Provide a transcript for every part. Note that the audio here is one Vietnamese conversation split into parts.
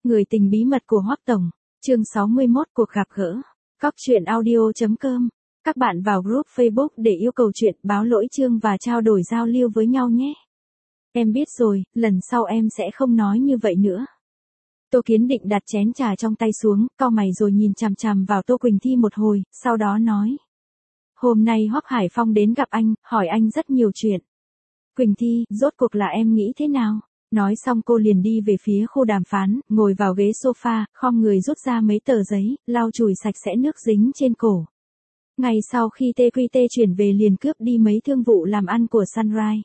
Người tình bí mật của Hoắc Tổng, chương 61 cuộc gặp gỡ. Cóc truyện audio.com. Các bạn vào group Facebook để yêu cầu chuyện, báo lỗi chương và trao đổi giao lưu với nhau nhé. Em biết rồi, lần sau em sẽ không nói như vậy nữa. Tô Kiến Định đặt chén trà trong tay xuống, cau mày rồi nhìn chằm chằm vào Tô Quỳnh Thi một hồi, sau đó nói. Hôm nay Hoắc Hải Phong đến gặp anh, hỏi anh rất nhiều chuyện. Quỳnh Thi, rốt cuộc là em nghĩ thế nào? Nói xong cô liền đi về phía khu đàm phán, ngồi vào ghế sofa, khom người rút ra mấy tờ giấy, lau chùi sạch sẽ nước dính trên cổ. Ngày sau khi TQT chuyển về liền cướp đi mấy thương vụ làm ăn của Sunrise.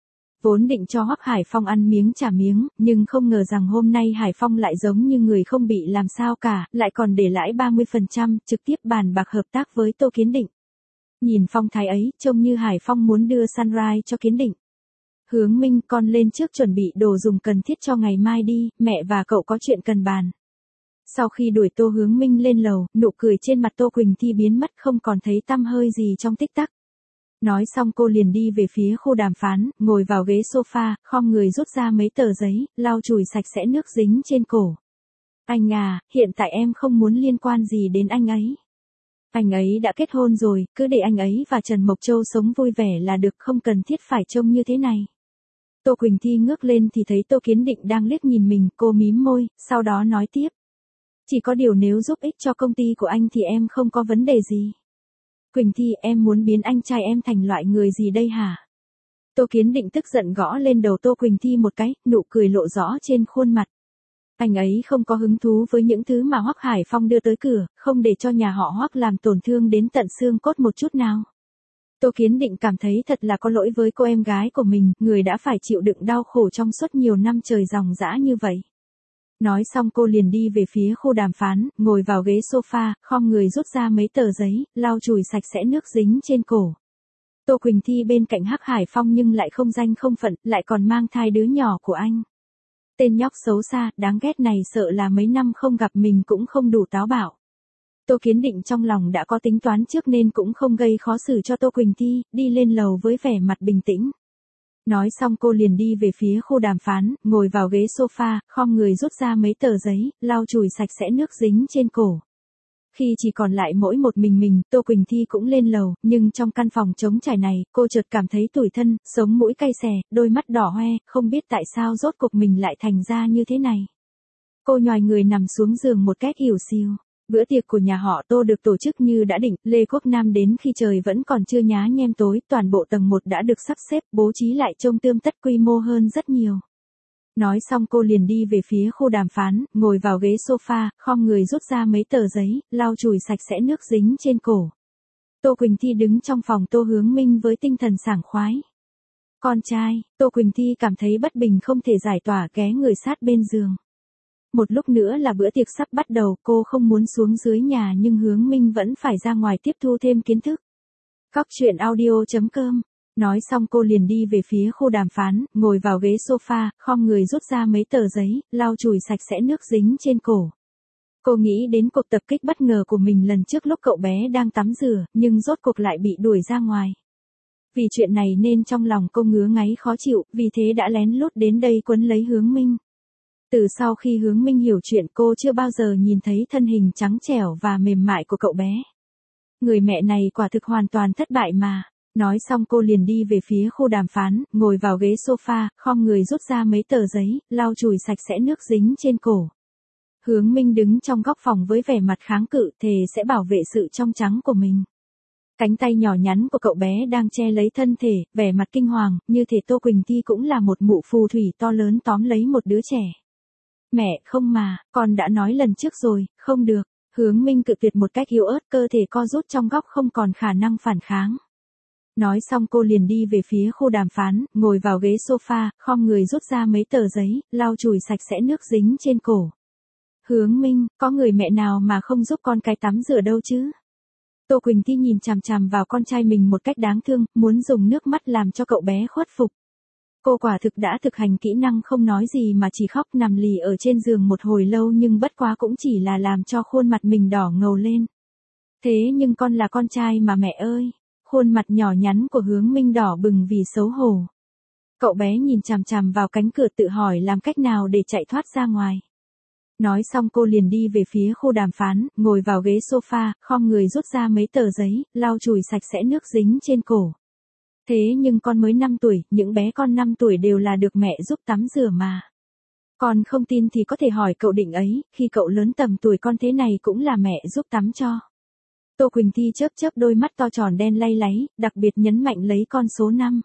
Vốn định cho Hoắc Hải Phong ăn miếng trả miếng, nhưng không ngờ rằng hôm nay Hải Phong lại giống như người không bị làm sao cả, lại còn để lãi 30%, trực tiếp bàn bạc hợp tác với Tô Kiến Định. Nhìn phong thái ấy, trông như Hải Phong muốn đưa Sunrise cho Kiến Định. Hướng Minh, con lên trước chuẩn bị đồ dùng cần thiết cho ngày mai đi, mẹ và cậu có chuyện cần bàn. Sau khi đuổi Tô Hướng Minh lên lầu, nụ cười trên mặt Tô Quỳnh Thi biến mất không còn thấy tăm hơi gì trong tích tắc. Nói xong cô liền đi về phía khu đàm phán, ngồi vào ghế sofa, khom người rút ra mấy tờ giấy, lau chùi sạch sẽ nước dính trên cổ. Anh à, hiện tại em không muốn liên quan gì đến anh ấy. Anh ấy đã kết hôn rồi, cứ để anh ấy và Trần Mộc Châu sống vui vẻ là được, không cần thiết phải trông như thế này. Tô Quỳnh Thi ngước lên thì thấy Tô Kiến Định đang liếc nhìn mình, cô mím môi, sau đó nói tiếp. Chỉ có điều nếu giúp ích cho công ty của anh thì em không có vấn đề gì. Quỳnh Thi, em muốn biến anh trai em thành loại người gì đây hả? Tô Kiến Định tức giận gõ lên đầu Tô Quỳnh Thi một cái, nụ cười lộ rõ trên khuôn mặt. Anh ấy không có hứng thú với những thứ mà Hoắc Hải Phong đưa tới cửa, không để cho nhà họ Hoắc làm tổn thương đến tận xương cốt một chút nào. Tô Kiến Định cảm thấy thật là có lỗi với cô em gái của mình, người đã phải chịu đựng đau khổ trong suốt nhiều năm trời ròng rã như vậy. Nói xong cô liền đi về phía khu đàm phán, ngồi vào ghế sofa, khom người rút ra mấy tờ giấy, lau chùi sạch sẽ nước dính trên cổ. Tô Quỳnh Thi bên cạnh Hoắc Hải Phong nhưng lại không danh không phận, lại còn mang thai đứa nhỏ của anh. Tên nhóc xấu xa, đáng ghét này sợ là mấy năm không gặp mình cũng không đủ táo bạo. Tô Kiến Định trong lòng đã có tính toán trước nên cũng không gây khó xử cho Tô Quỳnh Thi, đi lên lầu với vẻ mặt bình tĩnh. Nói xong cô liền đi về phía khu đàm phán, ngồi vào ghế sofa, khom người rút ra mấy tờ giấy, lau chùi sạch sẽ nước dính trên cổ. Khi chỉ còn lại mỗi một mình, Tô Quỳnh Thi cũng lên lầu, nhưng trong căn phòng trống trải này, cô chợt cảm thấy tủi thân, sống mũi cay xè, đôi mắt đỏ hoe, không biết tại sao rốt cuộc mình lại thành ra như thế này. Cô nhoài người nằm xuống giường một cách ỉu xìu. Bữa tiệc của nhà họ Tô được tổ chức như đã định, Lê Quốc Nam đến khi trời vẫn còn chưa nhá nhem tối, toàn bộ tầng 1 đã được sắp xếp, bố trí lại trông tươm tất quy mô hơn rất nhiều. Nói xong cô liền đi về phía khu đàm phán, ngồi vào ghế sofa, khom người rút ra mấy tờ giấy, lau chùi sạch sẽ nước dính trên cổ. Tô Quỳnh Thi đứng trong phòng Tô Hướng Minh với tinh thần sảng khoái. Con trai, Tô Quỳnh Thi cảm thấy bất bình không thể giải tỏa, ghé người sát bên giường. Một lúc nữa là bữa tiệc sắp bắt đầu, cô không muốn xuống dưới nhà nhưng Hướng Minh vẫn phải ra ngoài tiếp thu thêm kiến thức. Cóc truyện audio.com. Nói xong cô liền đi về phía khu đàm phán, ngồi vào ghế sofa, khom người rút ra mấy tờ giấy, lau chùi sạch sẽ nước dính trên cổ. Cô nghĩ đến cuộc tập kích bất ngờ của mình lần trước lúc cậu bé đang tắm rửa, nhưng rốt cuộc lại bị đuổi ra ngoài. Vì chuyện này nên trong lòng cô ngứa ngáy khó chịu, vì thế đã lén lút đến đây quấn lấy Hướng Minh. Từ sau khi Hướng Minh hiểu chuyện cô chưa bao giờ nhìn thấy thân hình trắng trẻo và mềm mại của cậu bé. Người mẹ này quả thực hoàn toàn thất bại mà. Nói xong cô liền đi về phía khu đàm phán, ngồi vào ghế sofa, khom người rút ra mấy tờ giấy, lau chùi sạch sẽ nước dính trên cổ. Hướng Minh đứng trong góc phòng với vẻ mặt kháng cự, thề sẽ bảo vệ sự trong trắng của mình. Cánh tay nhỏ nhắn của cậu bé đang che lấy thân thể, vẻ mặt kinh hoàng, như thể Tô Quỳnh Thi cũng là một mụ phù thủy to lớn tóm lấy một đứa trẻ. Mẹ, không mà, con đã nói lần trước rồi, không được. Hướng Minh cự tuyệt một cách yếu ớt, cơ thể co rút trong góc không còn khả năng phản kháng. Nói xong cô liền đi về phía khu đàm phán, ngồi vào ghế sofa, khom người rút ra mấy tờ giấy, lau chùi sạch sẽ nước dính trên cổ. Hướng Minh, có người mẹ nào mà không giúp con cái tắm rửa đâu chứ? Tô Quỳnh Thi nhìn chằm chằm vào con trai mình một cách đáng thương, muốn dùng nước mắt làm cho cậu bé khuất phục. Cô quả thực đã thực hành kỹ năng không nói gì mà chỉ khóc nằm lì ở trên giường một hồi lâu nhưng bất quá cũng chỉ là làm cho khuôn mặt mình đỏ ngầu lên. Thế nhưng con là con trai mà mẹ ơi. Khuôn mặt nhỏ nhắn của Hướng Minh đỏ bừng vì xấu hổ. Cậu bé nhìn chằm chằm vào cánh cửa tự hỏi làm cách nào để chạy thoát ra ngoài. Nói xong cô liền đi về phía khu đàm phán, ngồi vào ghế sofa, khom người rút ra mấy tờ giấy, lau chùi sạch sẽ nước dính trên cổ. Thế nhưng con mới 5 tuổi, những bé con 5 tuổi đều là được mẹ giúp tắm rửa mà. Con không tin thì có thể hỏi cậu Định ấy, khi cậu lớn tầm tuổi con thế này cũng là mẹ giúp tắm cho. Tô Quỳnh Thi chớp chớp đôi mắt to tròn đen lay láy, đặc biệt nhấn mạnh lấy con số 5.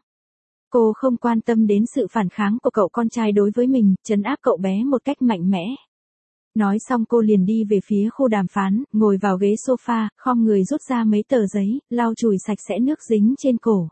Cô không quan tâm đến sự phản kháng của cậu con trai đối với mình, trấn áp cậu bé một cách mạnh mẽ. Nói xong cô liền đi về phía khu đàm phán, ngồi vào ghế sofa, khom người rút ra mấy tờ giấy, lau chùi sạch sẽ nước dính trên cổ.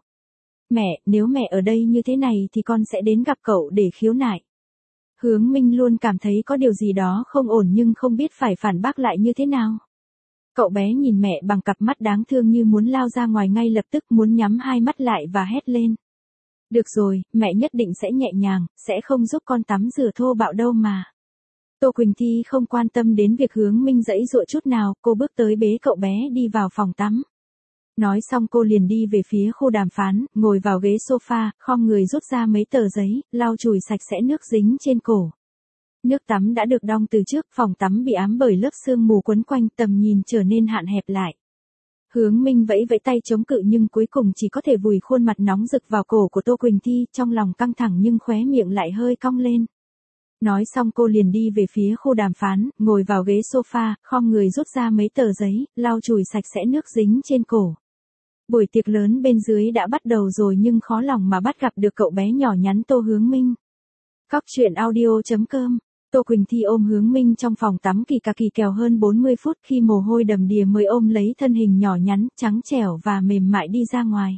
Mẹ, nếu mẹ ở đây như thế này thì con sẽ đến gặp cậu để khiếu nại. Hướng Minh luôn cảm thấy có điều gì đó không ổn nhưng không biết phải phản bác lại như thế nào. Cậu bé nhìn mẹ bằng cặp mắt đáng thương như muốn lao ra ngoài ngay lập tức, muốn nhắm hai mắt lại và hét lên. Được rồi, mẹ nhất định sẽ nhẹ nhàng, sẽ không giúp con tắm rửa thô bạo đâu mà. Tô Quỳnh Thi không quan tâm đến việc Hướng Minh giãy giụa chút nào, cô bước tới bế cậu bé đi vào phòng tắm. Nói xong cô liền đi về phía khu đàm phán, ngồi vào ghế sofa, khom người rút ra mấy tờ giấy, lau chùi sạch sẽ nước dính trên cổ. Nước tắm đã được đong từ trước, phòng tắm bị ám bởi lớp sương mù quấn quanh, tầm nhìn trở nên hạn hẹp lại. Hướng Minh vẫy vẫy tay chống cự nhưng cuối cùng chỉ có thể vùi khuôn mặt nóng rực vào cổ của Tô Quỳnh Thi, trong lòng căng thẳng nhưng khóe miệng lại hơi cong lên. Nói xong cô liền đi về phía khu đàm phán, ngồi vào ghế sofa, khom người rút ra mấy tờ giấy, lau chùi sạch sẽ nước dính trên cổ. Buổi tiệc lớn bên dưới đã bắt đầu rồi nhưng khó lòng mà bắt gặp được cậu bé nhỏ nhắn Tô Hướng Minh. Cóc truyện audio.com. Tô Quỳnh Thi ôm Hướng Minh trong phòng tắm kỳ cà kỳ kèo hơn 40 phút, khi mồ hôi đầm đìa mới ôm lấy thân hình nhỏ nhắn, trắng trẻo và mềm mại đi ra ngoài.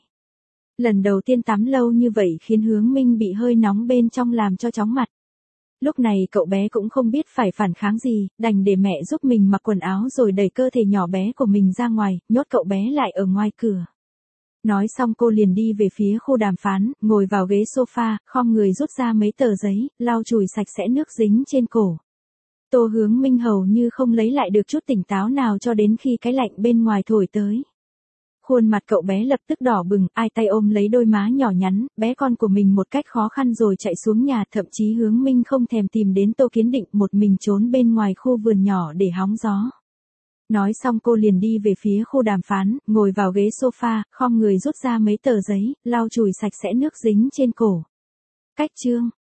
Lần đầu tiên tắm lâu như vậy khiến Hướng Minh bị hơi nóng bên trong làm cho chóng mặt. Lúc này cậu bé cũng không biết phải phản kháng gì, đành để mẹ giúp mình mặc quần áo rồi đẩy cơ thể nhỏ bé của mình ra ngoài, nhốt cậu bé lại ở ngoài cửa. Nói xong cô liền đi về phía khu đàm phán, ngồi vào ghế sofa, khom người rút ra mấy tờ giấy, lau chùi sạch sẽ nước dính trên cổ. Tô Hướng Minh hầu như không lấy lại được chút tỉnh táo nào cho đến khi cái lạnh bên ngoài thổi tới. Khuôn mặt cậu bé lập tức đỏ bừng, ai tay ôm lấy đôi má nhỏ nhắn, bé con của mình một cách khó khăn rồi chạy xuống nhà, thậm chí Hướng Minh không thèm tìm đến Tô Kiến Định, một mình trốn bên ngoài khu vườn nhỏ để hóng gió. Nói xong cô liền đi về phía khu đàm phán, ngồi vào ghế sofa, khom người rút ra mấy tờ giấy, lau chùi sạch sẽ nước dính trên cổ. Cách chương